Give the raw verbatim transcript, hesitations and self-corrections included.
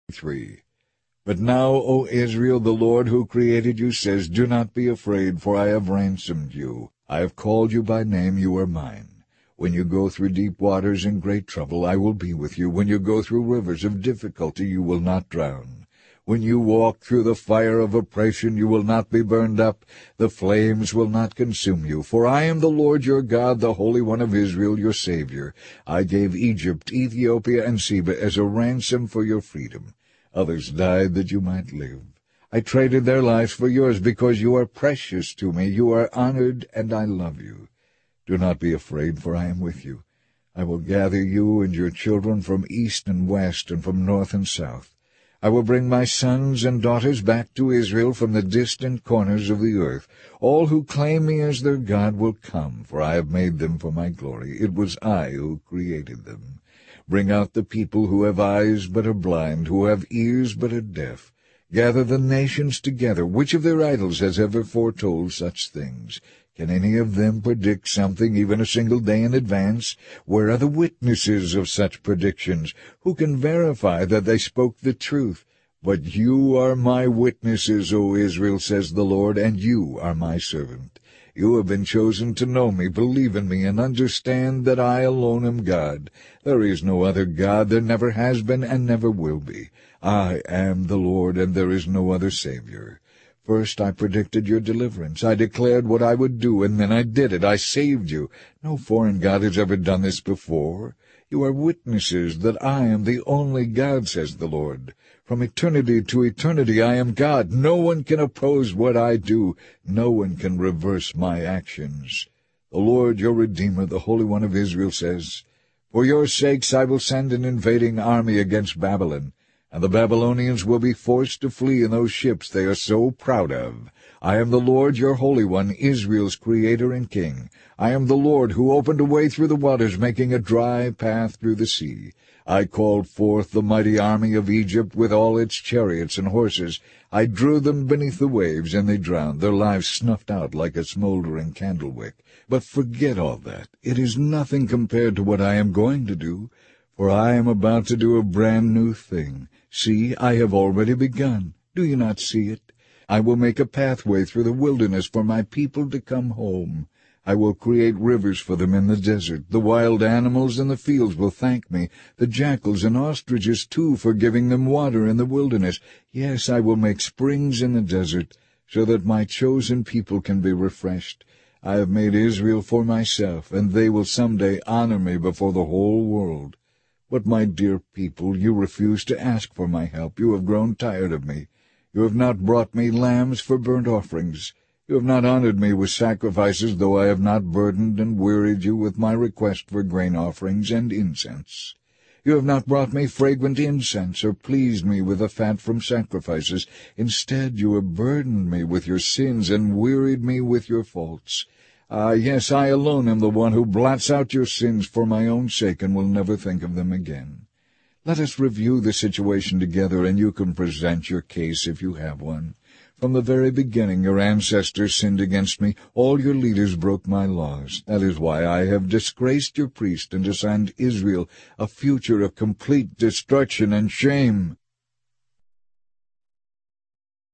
three. But now, O Israel, the Lord who created you says, do not be afraid, for I have ransomed you. I have called you by name, you are mine. When you go through deep waters and great trouble, I will be with you. When you go through rivers of difficulty, you will not drown. When you walk through the fire of oppression, you will not be burned up. The flames will not consume you. For I am the Lord your God, the Holy One of Israel, your Savior. I gave Egypt, Ethiopia, and Seba as a ransom for your freedom. Others died that you might live. I traded their lives for yours because you are precious to me. You are honored, and I love you. Do not be afraid, for I am with you. I will gather you and your children from east and west and from north and south. I will bring my sons and daughters back to Israel from the distant corners of the earth. All who claim me as their God will come, for I have made them for my glory. It was I who created them. Bring out the people who have eyes but are blind, who have ears but are deaf. Gather the nations together. Which of their idols has ever foretold such things? Can any of them predict something even a single day in advance? Where are the witnesses of such predictions? Who can verify that they spoke the truth? But you are my witnesses, O Israel, says the Lord, and you are my servant. You have been chosen to know me, believe in me, and understand that I alone am God. There is no other God, there never has been and never will be. I am the Lord, and there is no other Savior. First I predicted your deliverance. I declared what I would do, and then I did it. I saved you. No foreign God has ever done this before. You are witnesses that I am the only God, says the Lord. From eternity to eternity I am God. No one can oppose what I do. No one can reverse my actions. The Lord your Redeemer, the Holy One of Israel, says, For your sakes I will send an invading army against Babylon, and the Babylonians will be forced to flee in those ships they are so proud of. I am the Lord your Holy One, Israel's Creator and King. I am the Lord who opened a way through the waters, making a dry path through the sea. I called forth the mighty army of Egypt with all its chariots and horses. I drew them beneath the waves, and they drowned, their lives snuffed out like a smoldering candle-wick. But forget all that. It is nothing compared to what I am going to do, for I am about to do a brand new thing. See, I have already begun. Do you not see it? I will make a pathway through the wilderness for my people to come home. I will create rivers for them in the desert. The wild animals in the fields will thank me, the jackals and ostriches too, for giving them water in the wilderness. Yes, I will make springs in the desert, so that my chosen people can be refreshed. I have made Israel for myself, and they will someday honor me before the whole world. But, my dear people, you refuse to ask for my help. You have grown tired of me. You have not brought me lambs for burnt offerings. You have not honored me with sacrifices, though I have not burdened and wearied you with my request for grain offerings and incense. You have not brought me fragrant incense, or pleased me with the fat from sacrifices. Instead, you have burdened me with your sins and wearied me with your faults. Ah, yes, I alone am the one who blots out your sins for my own sake and will never think of them again. Let us review the situation together, and you can present your case if you have one. From the very beginning your ancestors sinned against me. All your leaders broke my laws. That is why I have disgraced your priest and assigned Israel a future of complete destruction and shame.